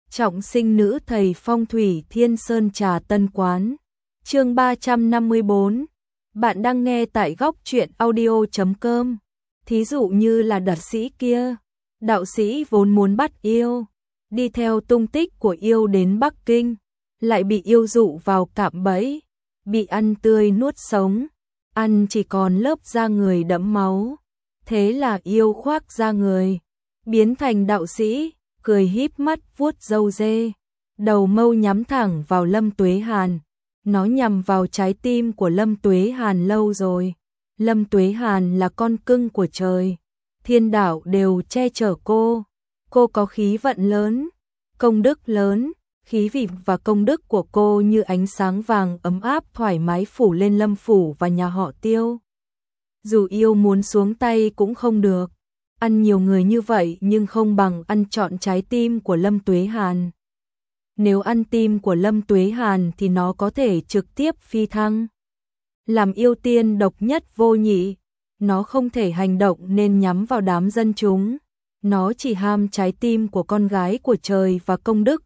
Trọng sinh nữ thầy phong thủy Thiên Sơn Trà Tân Quán. Chương 354. Bạn đang nghe tại góc truyện audio.com. Thí dụ như là đạo sĩ kia, đạo sĩ vốn muốn bắt yêu, đi theo tung tích của yêu đến Bắc Kinh, lại bị yêu dụ vào cạm bẫy, bị ăn tươi nuốt sống, ăn chỉ còn lớp da người đẫm máu. Thế là yêu khoác da người, biến thành đạo sĩ, cười híp mắt vuốt râu dê, đầu mâu nhắm thẳng vào Lâm Tuế Hàn. Nó nhằm vào trái tim của Lâm Tuế Hàn lâu rồi. Lâm Tuế Hàn là con cưng của trời, thiên đạo đều che chở cô. Cô có khí vận lớn, công đức lớn, khí vị và công đức của cô như ánh sáng vàng ấm áp thoải mái phủ lên Lâm phủ và nhà họ Tiêu. Dù yêu muốn xuống tay cũng không được, ăn nhiều người như vậy nhưng không bằng ăn trọn trái tim của Lâm Tuế Hàn. Nếu ăn tim của Lâm Tuế Hàn thì nó có thể trực tiếp phi thăng, làm yêu tiên độc nhất vô nhị. Nó không thể hành động nên nhắm vào đám dân chúng. Nó chỉ ham trái tim của con gái của trời và công đức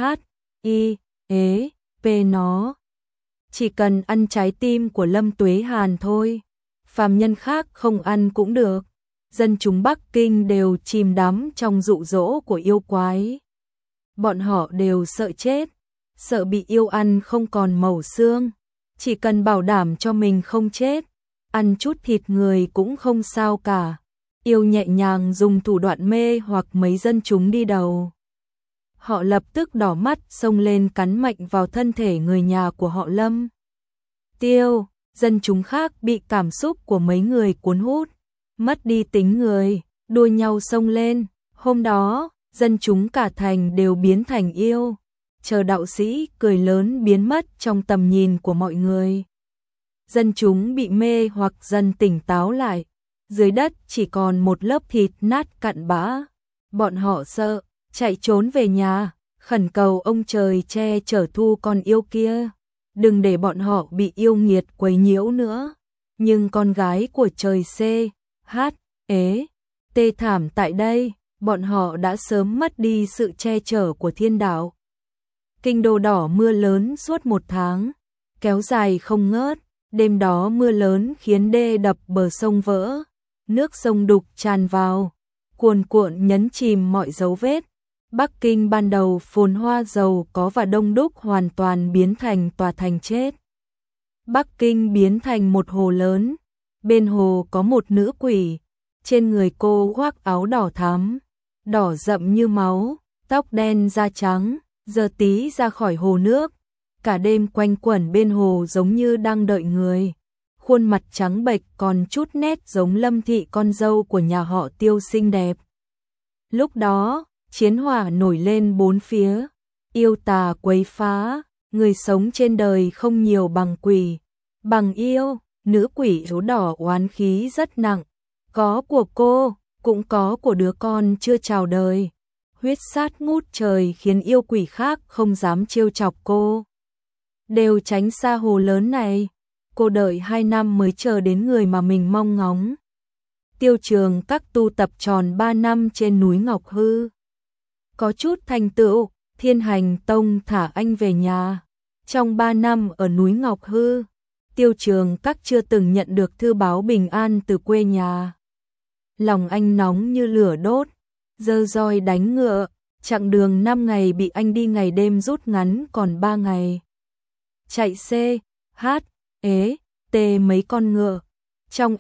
P nó. Chỉ cần ăn trái tim của Lâm Tuế Hàn thôi, phàm nhân khác không ăn cũng được. Dân chúng Bắc Kinh đều chìm đắm trong dụ dỗ của yêu quái. Bọn họ đều sợ chết, sợ bị yêu ăn không còn mẩu xương. Chỉ cần bảo đảm cho mình không chết, ăn chút thịt người cũng không sao cả. Yêu nhẹ nhàng dùng thủ đoạn mê hoặc mấy dân chúng đi đầu. Họ lập tức đỏ mắt xông lên cắn mạnh vào thân thể người nhà của họ Lâm. Tiêu, dân chúng khác bị cảm xúc của mấy người cuốn hút, mất đi tính người, đua nhau xông lên. Hôm đó, dân chúng cả thành đều biến thành yêu, chờ đạo sĩ cười lớn biến mất trong tầm nhìn của mọi người. Dân chúng bị mê hoặc dần tỉnh táo lại, dưới đất chỉ còn một lớp thịt nát cặn bã. Bọn họ sợ, chạy trốn về nhà, khẩn cầu ông trời che chở thu con yêu kia, đừng để bọn họ bị yêu nghiệt quấy nhiễu nữa. Nhưng con gái của trời tê thảm tại đây, bọn họ đã sớm mất đi sự che chở của thiên đạo. Kinh đô đỏ mưa lớn suốt 1 tháng, kéo dài không ngớt. Đêm đó mưa lớn khiến đê đập bờ sông vỡ, nước sông đục tràn vào, cuồn cuộn nhấn chìm mọi dấu vết. Bắc Kinh ban đầu phồn hoa giàu có và đông đúc hoàn toàn biến thành tòa thành chết. Bắc Kinh biến thành một hồ lớn, bên hồ có một nữ quỷ, trên người cô khoác áo đỏ thắm, đỏ rậm như máu, tóc đen da trắng, giờ tí ra khỏi hồ nước. Cả đêm quanh quẩn bên hồ giống như đang đợi người, khuôn mặt trắng bệch còn chút nét giống Lâm thị con dâu của nhà họ Tiêu xinh đẹp. Lúc đó, chiến hỏa nổi lên bốn phía, yêu tà quấy phá, người sống trên đời không nhiều bằng quỷ, bằng yêu. Nữ quỷ áo đỏ oán khí rất nặng, có của cô, cũng có của đứa con chưa chào đời. Huyết sát ngút trời khiến yêu quỷ khác không dám trêu chọc cô, đều tránh xa hồ lớn này. Cô đợi 2 năm mới chờ đến người mà mình mong ngóng. Tiêu Trường Các tu tập tròn 3 năm trên núi Ngọc Hư, có chút thành tựu, Thiên Hành Tông thả anh về nhà. Trong 3 năm ở núi Ngọc Hư, Tiêu Trường Các chưa từng nhận được thư báo bình an từ quê nhà. Lòng anh nóng như lửa đốt, giơ roi đánh ngựa, chặng đường 5 ngày bị anh đi ngày đêm rút ngắn còn 3 ngày. Chạy T mấy con ngựa, trong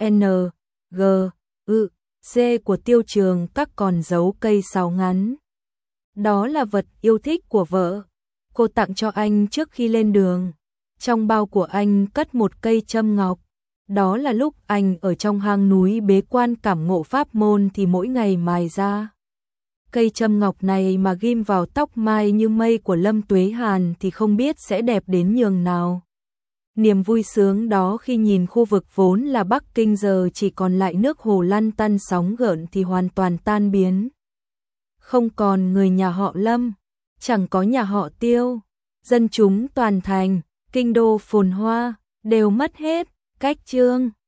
C của Tiêu Trường Các còn giấu cây sáo ngắn. Đó là vật yêu thích của vợ, cô tặng cho anh trước khi lên đường. Trong bao của anh cất một cây châm ngọc, đó là lúc anh ở trong hang núi bế quan cảm ngộ pháp môn thì mỗi ngày mài ra. Cây châm ngọc này mà ghim vào tóc mai như mây của Lâm Tuế Hàn thì không biết sẽ đẹp đến nhường nào. Niềm vui sướng đó khi nhìn khu vực vốn là Bắc Kinh giờ chỉ còn lại nước hồ lăn tăn sóng gợn thì hoàn toàn tan biến. Không còn người nhà họ Lâm, chẳng có nhà họ Tiêu, dân chúng toàn thành, kinh đô phồn hoa, đều mất hết. Cách chương